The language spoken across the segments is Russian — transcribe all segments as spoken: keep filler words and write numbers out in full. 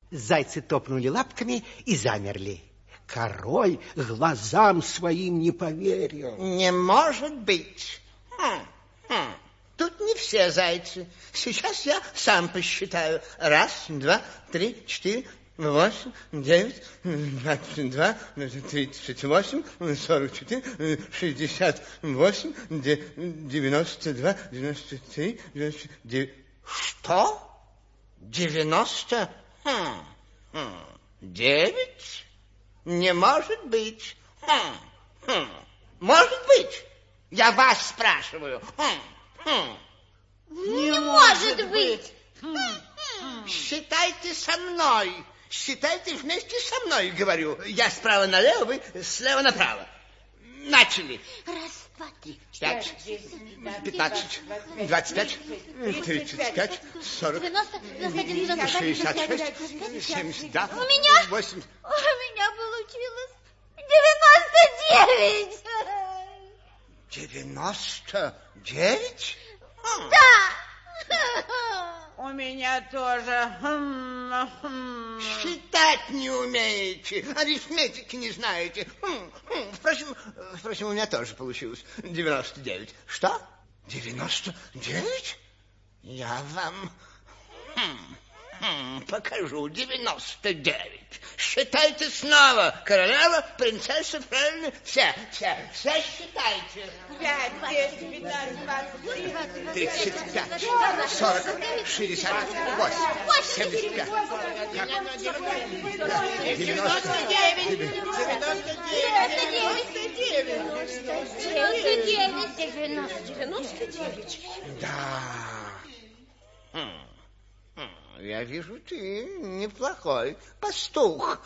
Зайцы топнули лапками и замерли. Король глазам своим не поверил. Не может быть. Хм, хм. Тут не все зайцы. Сейчас я сам посчитаю. Раз, два, три, четыре, восемь, девять, двадцать два, тридцать восемь, сорок четыре, шестьдесят восемь, девяносто два, девяносто три, девяносто девять. Что? Девяносто? Хм, хм. Девять? Не может быть. Хм, хм. Может быть. Я вас спрашиваю. Хм, хм. Не, Не может быть. быть. Хм, хм. Считайте со мной. Считайте вместе со мной, говорю. Я справа налево, вы слева направо. Начали. Раз, два, три, пять, пятнадцать, двадцать пять, тридцать пять, сорок, шестьдесят шесть, семьдесят два, у меня, восемь. У меня получилось девяносто девять. Девяносто девять? Да. У меня тоже. Считать не умеете, арифметики не знаете. Впрочем, впрочем, у меня тоже получилось девяносто девять. Что? девяносто девять? Я вам покажу девяносто девять. Считайте снова. Королева, принцесса, фрейлины, все, все, все считайте. Пять, десять, пятнадцать, двадцать, тридцать пять, сорок, шестьдесят восемь, семьдесят пять, девяносто девять, девяносто девять, девяносто девять. Да. Я вижу, ты неплохой пастух.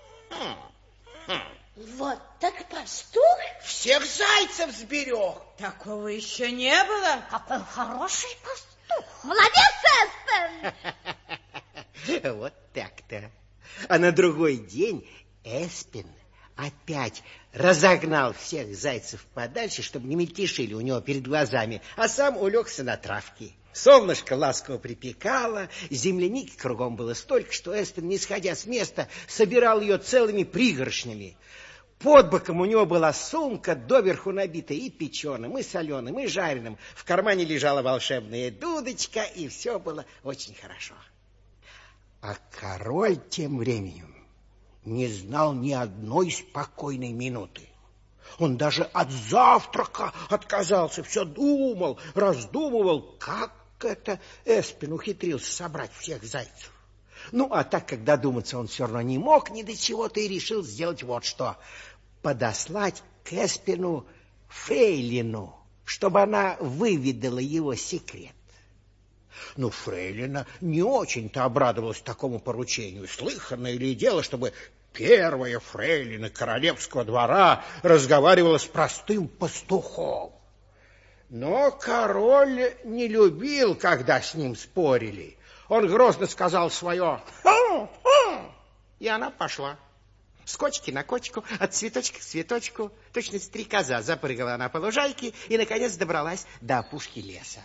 Вот так пастух? Всех зайцев сберег. Такого еще не было. Какой хороший пастух. Молодец, Эспен. Вот так-то. А на другой день Эспен опять разогнал всех зайцев подальше, чтобы не мельтешили у него перед глазами, а сам улегся на травке. Солнышко ласково припекало, земляники кругом было столько, что Эспен, не сходя с места, собирал ее целыми пригоршнями. Под боком у него была сумка, доверху набитая и печеным, и соленым, и жареным. В кармане лежала волшебная дудочка, и все было очень хорошо. А король тем временем не знал ни одной спокойной минуты. Он даже от завтрака отказался, все думал, раздумывал, как это Эспен ухитрился собрать всех зайцев. Ну, а так как додуматься он все равно не мог ни до чего-то, и решил сделать вот что. Подослать к Эспену фрейлину, чтобы она выведала его секрет. Ну, фрейлина не очень-то обрадовалась такому поручению. Слыханное ли дело, чтобы первая фрейлина королевского двора разговаривала с простым пастухом? Но король не любил, когда с ним спорили. Он грозно сказал свое «Хм, хм», и она пошла. С кочки на кочку, от цветочка к цветочку, точно стрекоза, запрыгала она по лужайке и, наконец, добралась до опушки леса.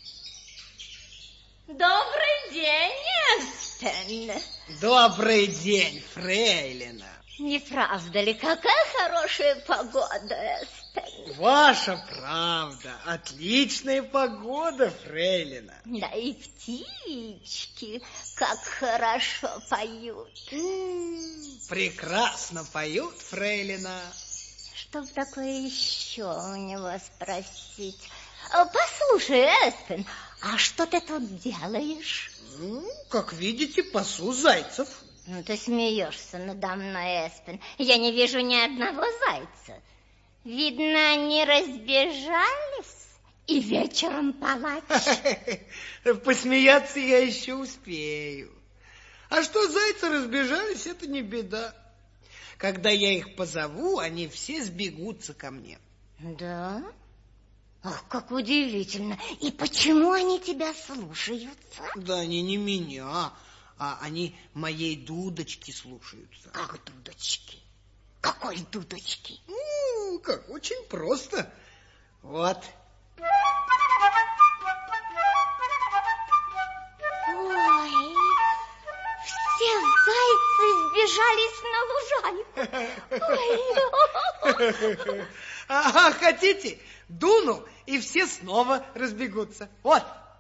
Добрый день, Эспен. Добрый день, фрейлина. Не правда ли, какая хорошая погода, Эспен? Ваша правда, отличная погода, фрейлина. Да и птички как хорошо поют. М-м, прекрасно поют, фрейлина. Что такое еще у него спросить? Послушай, Эспен, а что ты тут делаешь? Ну, как видите, пасу зайцев. Ну, ты смеешься надо мной, Эспен. Я не вижу ни одного зайца. Видно, они разбежались и вечером палач. Посмеяться я еще успею. А что зайцы разбежались, это не беда. Когда я их позову, они все сбегутся ко мне. Да? Ах, как удивительно. И почему они тебя слушаются? Да они не меня, а они моей дудочки слушаются. Как дудочки? Какой дудочки? Ну, как, очень просто. Вот. Ой, Все зайцы сбежались на лужайку. А хотите, дуну, и все снова разбегутся. Вот.